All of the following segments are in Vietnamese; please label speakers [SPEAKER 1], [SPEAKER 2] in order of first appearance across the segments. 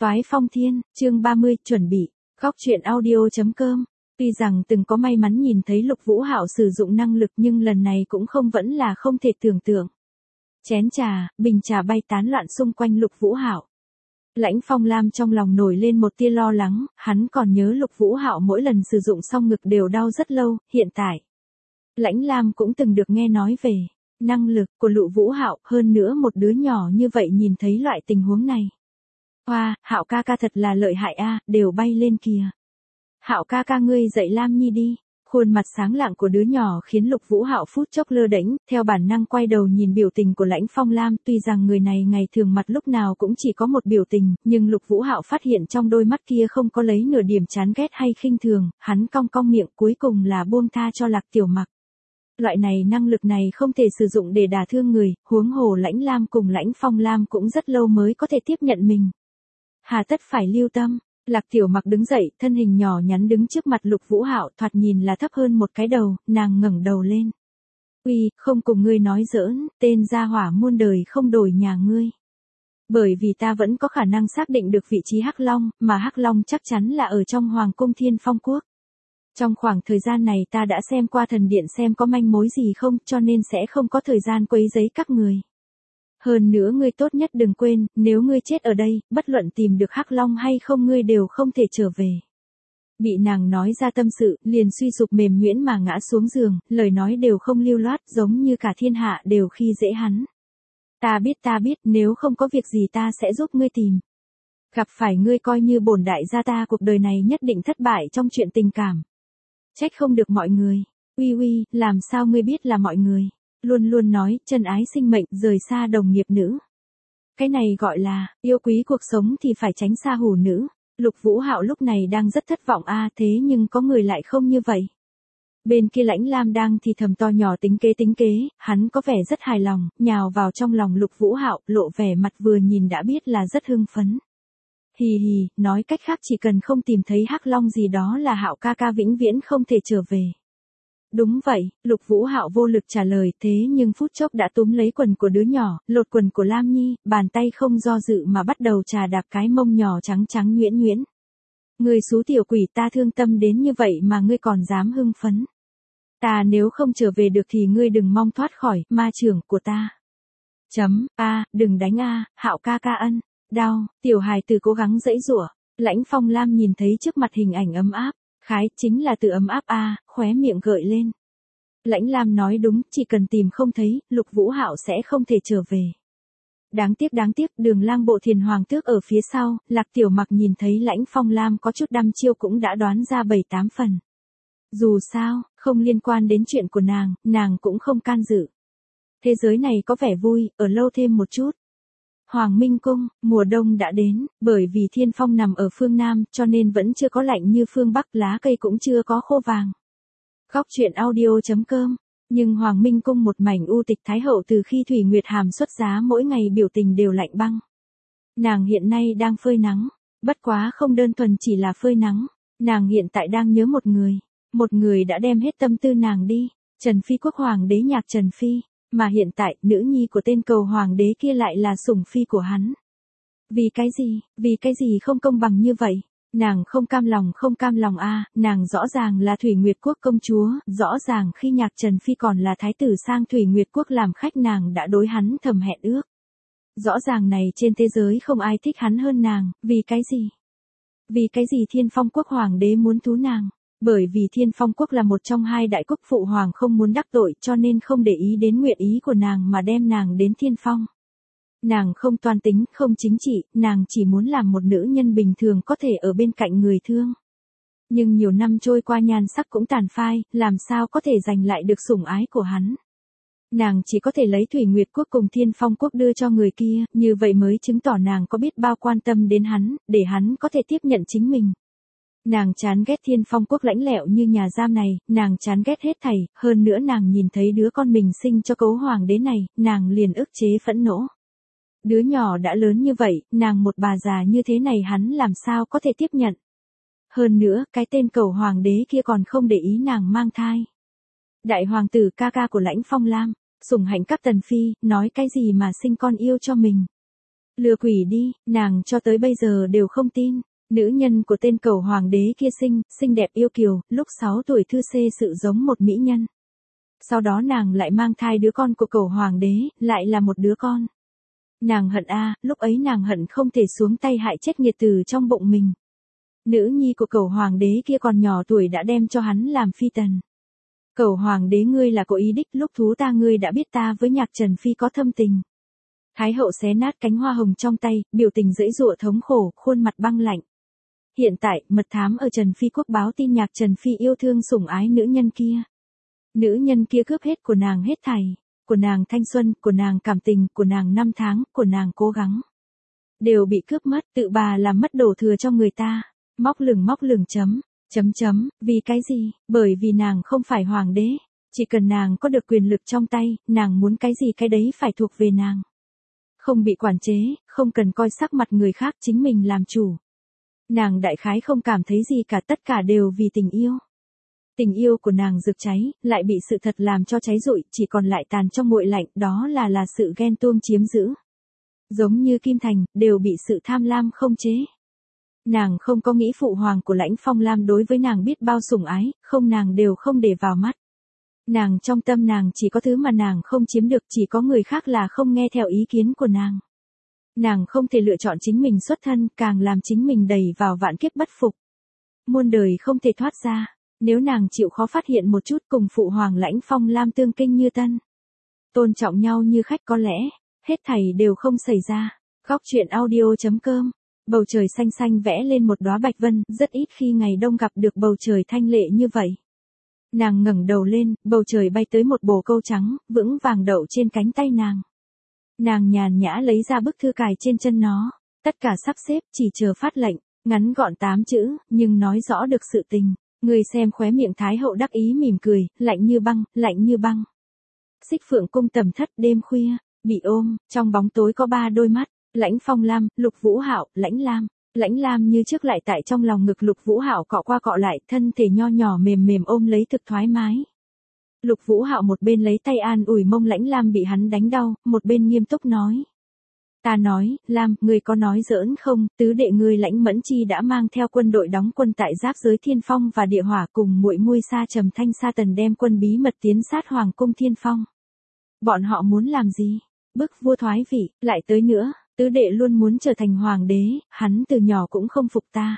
[SPEAKER 1] Toái phong thiên, chương 30, chuẩn bị. Góc truyện audio.com. Tuy rằng từng có may mắn nhìn thấy Lục Vũ Hạo sử dụng năng lực nhưng lần này cũng không vẫn là không thể tưởng tượng. Chén trà, bình trà bay tán loạn xung quanh Lục Vũ Hạo. Lãnh Phong Lam trong lòng nổi lên một tia lo lắng, hắn còn nhớ Lục Vũ Hạo mỗi lần sử dụng xong ngực đều đau rất lâu, hiện tại. Lãnh Lam cũng từng được nghe nói về năng lực của Lục Vũ Hạo, hơn nữa một đứa nhỏ như vậy nhìn thấy loại tình huống này. Hoa, Hạo ca ca thật là lợi hại a, đều bay lên kìa. Hạo ca ca ngươi dạy Lam Nhi đi. Khuôn mặt sáng lạng của đứa nhỏ khiến Lục Vũ Hạo phút chốc lơ đễnh, theo bản năng quay đầu nhìn biểu tình của Lãnh Phong Lam, tuy rằng người này ngày thường mặt lúc nào cũng chỉ có một biểu tình, nhưng Lục Vũ Hạo phát hiện trong đôi mắt kia không có lấy nửa điểm chán ghét hay khinh thường, hắn cong cong miệng cuối cùng là buông tha cho Lạc Tiểu Mặc. Loại này năng lực này không thể sử dụng để đả thương người, huống hồ Lãnh Lam cùng Lãnh Phong Lam cũng rất lâu mới có thể tiếp nhận mình. Hà tất phải lưu tâm. Lạc Tiểu Mặc đứng dậy, thân hình nhỏ nhắn đứng trước mặt Lục Vũ Hạo, thoạt nhìn là thấp hơn một cái đầu, nàng ngẩng đầu lên. Uy, không cùng ngươi nói giỡn, tên gia hỏa muôn đời không đổi nhà ngươi. Bởi vì ta vẫn có khả năng xác định được vị trí Hắc Long, mà Hắc Long chắc chắn là ở trong Hoàng cung Thiên Phong Quốc. Trong khoảng thời gian này ta đã xem qua thần điện xem có manh mối gì không, cho nên sẽ không có thời gian quấy rầy các người. Hơn nữa ngươi tốt nhất đừng quên, nếu ngươi chết ở đây, bất luận tìm được Hắc Long hay không ngươi đều không thể trở về. Bị nàng nói ra tâm sự, liền suy sụp mềm nhuyễn mà ngã xuống giường, lời nói đều không lưu loát, giống như cả thiên hạ đều khi dễ hắn. Ta biết, nếu không có việc gì ta sẽ giúp ngươi tìm. Gặp phải ngươi coi như bổn đại gia ta cuộc đời này nhất định thất bại trong chuyện tình cảm. Trách không được mọi người. Uy, làm sao ngươi biết là mọi người? Luôn luôn nói, chân ái sinh mệnh, rời xa đồng nghiệp nữ. Cái này gọi là, yêu quý cuộc sống thì phải tránh xa hủ nữ. Lục Vũ Hạo lúc này đang rất thất vọng thế nhưng có người lại không như vậy. Bên kia Lãnh Lam đang thì thầm to nhỏ tính kế, hắn có vẻ rất hài lòng, nhào vào trong lòng Lục Vũ Hạo, lộ vẻ mặt vừa nhìn đã biết là rất hưng phấn. Hì, nói cách khác chỉ cần không tìm thấy Hắc Long gì đó là Hạo ca ca vĩnh viễn không thể trở về. Đúng vậy, Lục Vũ Hạo vô lực trả lời, thế nhưng phút chốc đã túm lấy quần của đứa nhỏ, lột quần của Lam Nhi, bàn tay không do dự mà bắt đầu chà đạp cái mông nhỏ trắng trắng nhuyễn. Ngươi xú tiểu quỷ, ta thương tâm đến như vậy mà ngươi còn dám hưng phấn. Ta nếu không trở về được thì ngươi đừng mong thoát khỏi ma trưởng của ta. Đừng đánh Hạo ca ca ân. Đau, tiểu hài tử cố gắng giãy giụa. Lãnh Phong Lam nhìn thấy trước mặt hình ảnh ấm áp. Khái, chính là từ ấm áp khóe miệng gợi lên. Lãnh Lam nói đúng, chỉ cần tìm không thấy, Lục Vũ Hạo sẽ không thể trở về. Đáng tiếc, Đường Lang Bộ Thiền Hoàng Tước ở phía sau, Lạc Tiểu Mặc nhìn thấy Lãnh Phong Lam có chút đăm chiêu cũng đã đoán ra 7-8 phần. Dù sao, không liên quan đến chuyện của nàng cũng không can dự. Thế giới này có vẻ vui, ở lâu thêm một chút. Hoàng Minh Cung, mùa đông đã đến, bởi vì thiên phong nằm ở phương Nam cho nên vẫn chưa có lạnh như phương Bắc, lá cây cũng chưa có khô vàng. Góc truyện audio.com, nhưng Hoàng Minh Cung một mảnh u tịch thái hậu từ khi Thủy Nguyệt Hàm xuất giá mỗi ngày biểu tình đều lạnh băng. Nàng hiện nay đang phơi nắng, bất quá không đơn thuần chỉ là phơi nắng, nàng hiện tại đang nhớ một người đã đem hết tâm tư nàng đi, Trần Phi Quốc Hoàng đế Nhạc Trần Phi. Mà hiện tại, nữ nhi của tên cầu hoàng đế kia lại là sủng phi của hắn. Vì cái gì không công bằng như vậy? Nàng không cam lòng nàng rõ ràng là Thủy Nguyệt Quốc công chúa, rõ ràng khi Nhạc Trần Phi còn là thái tử sang Thủy Nguyệt Quốc làm khách nàng đã đối hắn thầm hẹn ước. Rõ ràng này trên thế giới không ai thích hắn hơn nàng, vì cái gì? Vì cái gì Thiên Phong Quốc hoàng đế muốn thú nàng? Bởi vì Thiên Phong Quốc là một trong hai đại quốc phụ hoàng không muốn đắc tội cho nên không để ý đến nguyện ý của nàng mà đem nàng đến Thiên Phong. Nàng không toan tính, không chính trị, nàng chỉ muốn làm một nữ nhân bình thường có thể ở bên cạnh người thương. Nhưng nhiều năm trôi qua nhan sắc cũng tàn phai, làm sao có thể giành lại được sủng ái của hắn. Nàng chỉ có thể lấy Thủy Nguyệt Quốc cùng Thiên Phong Quốc đưa cho người kia, như vậy mới chứng tỏ nàng có biết bao quan tâm đến hắn, để hắn có thể tiếp nhận chính mình. Nàng chán ghét Thiên Phong Quốc lãnh lẹo như nhà giam này, nàng chán ghét hết thảy, hơn nữa nàng nhìn thấy đứa con mình sinh cho cấu hoàng đế này, nàng liền ức chế phẫn nộ. Đứa nhỏ đã lớn như vậy, nàng một bà già như thế này hắn làm sao có thể tiếp nhận. Hơn nữa, cái tên cầu hoàng đế kia còn không để ý nàng mang thai. Đại hoàng tử ca ca của Lãnh Phong Lam, sủng hạnh các tần phi, nói cái gì mà sinh con yêu cho mình. Lừa quỷ đi, nàng cho tới bây giờ đều không tin. Nữ nhân của tên cầu hoàng đế kia xinh đẹp yêu kiều, lúc 6 tuổi thư xê sự giống một mỹ nhân. Sau đó nàng lại mang thai đứa con của cầu hoàng đế, lại là một đứa con. Nàng hận lúc ấy nàng hận không thể xuống tay hại chết nghiệt tử trong bụng mình. Nữ nhi của cầu hoàng đế kia còn nhỏ tuổi đã đem cho hắn làm phi tần. Cầu hoàng đế ngươi là có ý đích, lúc thú ta ngươi đã biết ta với Nhạc Trần Phi có thâm tình. Thái hậu xé nát cánh hoa hồng trong tay, biểu tình giãy giụa thống khổ, khuôn mặt băng lạnh. Hiện tại, mật thám ở Trần Phi quốc báo tin Nhạc Trần Phi yêu thương sủng ái nữ nhân kia. Nữ nhân kia cướp hết của nàng hết thảy, của nàng thanh xuân, của nàng cảm tình, của nàng năm tháng, của nàng cố gắng. Đều bị cướp mất, tự bà làm mất đổ thừa cho người ta. Móc lửng vì cái gì? Bởi vì nàng không phải hoàng đế. Chỉ cần nàng có được quyền lực trong tay, nàng muốn cái gì cái đấy phải thuộc về nàng. Không bị quản chế, không cần coi sắc mặt người khác, chính mình làm chủ. Nàng đại khái không cảm thấy gì cả, tất cả đều vì tình yêu. Tình yêu của nàng rực cháy, lại bị sự thật làm cho cháy rụi, chỉ còn lại tàn trong nguội lạnh, đó là sự ghen tuông chiếm giữ. Giống như Kim Thành, đều bị sự tham lam không chế. Nàng không có nghĩ phụ hoàng của Lãnh Phong Lam đối với nàng biết bao sủng ái, không nàng đều không để vào mắt. Nàng trong tâm nàng chỉ có thứ mà nàng không chiếm được, chỉ có người khác là không nghe theo ý kiến của nàng. Nàng không thể lựa chọn chính mình xuất thân, càng làm chính mình đầy vào vạn kiếp bất phục. Muôn đời không thể thoát ra, nếu nàng chịu khó phát hiện một chút cùng phụ hoàng Lãnh Phong Lam tương kinh như tân. Tôn trọng nhau như khách có lẽ, hết thảy đều không xảy ra. Góc truyện audio.com. Bầu trời xanh xanh vẽ lên một đóa bạch vân, rất ít khi ngày đông gặp được bầu trời thanh lệ như vậy. Nàng ngẩng đầu lên, bầu trời bay tới một bồ câu trắng, vững vàng đậu trên cánh tay nàng. Nàng nhàn nhã lấy ra bức thư cài trên chân nó, tất cả sắp xếp chỉ chờ phát lệnh, ngắn gọn 8 chữ, nhưng nói rõ được sự tình. Người xem khóe miệng Thái hậu đắc ý mỉm cười, lạnh như băng, lạnh như băng. Xích Phượng cung tầm thất đêm khuya, bị ôm, trong bóng tối có 3 đôi mắt. Lãnh Phong Lam, Lục Vũ Hạo, Lãnh Lam. Lãnh Lam như trước lại tại trong lòng ngực Lục Vũ Hạo cọ qua cọ lại, thân thể nho nhỏ mềm mềm ôm lấy thực thoải mái. Lục Vũ Hạo một bên lấy tay an ủi mông Lãnh Lam bị hắn đánh đau, một bên nghiêm túc nói. Ta nói, Lam, ngươi có nói giỡn không, tứ đệ ngươi Lãnh Mẫn Chi đã mang theo quân đội đóng quân tại giáp giới Thiên Phong và Địa Hỏa cùng muội muội Sa Trầm Thanh Sa Tần đem quân bí mật tiến sát Hoàng cung Thiên Phong. Bọn họ muốn làm gì? Bức vua thoái vị, lại tới nữa. Tứ đệ luôn muốn trở thành hoàng đế, hắn từ nhỏ cũng không phục ta.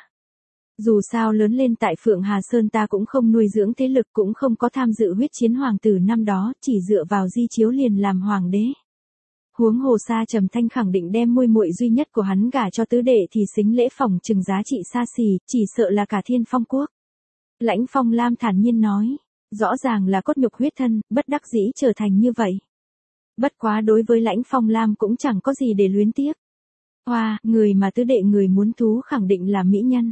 [SPEAKER 1] Dù sao lớn lên tại Phượng Hà Sơn ta cũng không nuôi dưỡng thế lực, cũng không có tham dự huyết chiến hoàng tử năm đó, chỉ dựa vào di chiếu liền làm hoàng đế. Huống hồ Sa Trầm Thanh khẳng định đem muội muội duy nhất của hắn gả cho tứ đệ thì xính lễ phòng trừng giá trị xa xỉ, chỉ sợ là cả Thiên Phong quốc. Lãnh Phong Lam thản nhiên nói, rõ ràng là cốt nhục huyết thân, bất đắc dĩ trở thành như vậy. Bất quá đối với Lãnh Phong Lam cũng chẳng có gì để luyến tiếc. Người mà tứ đệ người muốn thú khẳng định là mỹ nhân.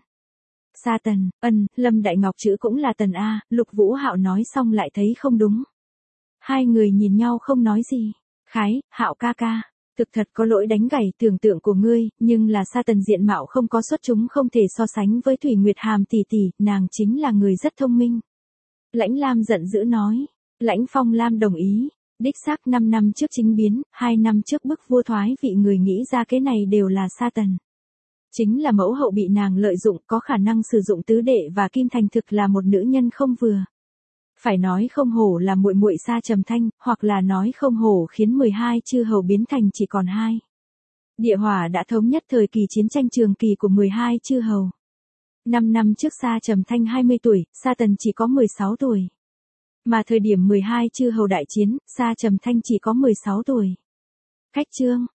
[SPEAKER 1] Sa Tần, Lâm Đại Ngọc chữ cũng là Tần A, Lục Vũ Hạo nói xong lại thấy không đúng. Hai người nhìn nhau không nói gì. Khái, Hạo ca ca, thực thật có lỗi đánh gãy tưởng tượng của ngươi, nhưng là Sa Tần diện mạo không có xuất chúng không thể so sánh với Thủy Nguyệt Hàm tỷ tỷ, nàng chính là người rất thông minh. Lãnh Lam giận dữ nói. Lãnh Phong Lam đồng ý. Đích xác 5 năm trước chính biến, 2 năm trước bức vua thoái vị người nghĩ ra cái này đều là Sa Tần. Chính là mẫu hậu bị nàng lợi dụng, có khả năng sử dụng tứ đệ và Kim Thành thực là một nữ nhân không vừa. Phải nói không hổ là muội muội Sa Trầm Thanh, hoặc là nói không hổ khiến 12 chư hầu biến thành chỉ còn 2. Địa Hỏa đã thống nhất thời kỳ chiến tranh trường kỳ của 12 chư hầu. 5 năm trước Sa Trầm Thanh 20 tuổi, Sa Tần chỉ có 16 tuổi. Mà thời điểm 12 chư hầu đại chiến, Sa Trầm Thanh chỉ có 16 tuổi. Khách chương,